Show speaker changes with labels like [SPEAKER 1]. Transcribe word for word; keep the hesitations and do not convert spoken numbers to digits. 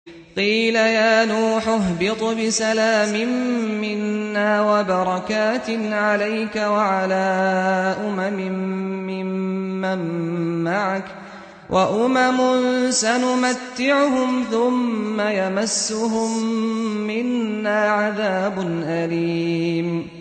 [SPEAKER 1] قيل يا نوح اهبط بسلام منا وبركات عليك وعلى أمم ممن معك وأمم سنمتعهم ثم يمسهم منا عذاب أليم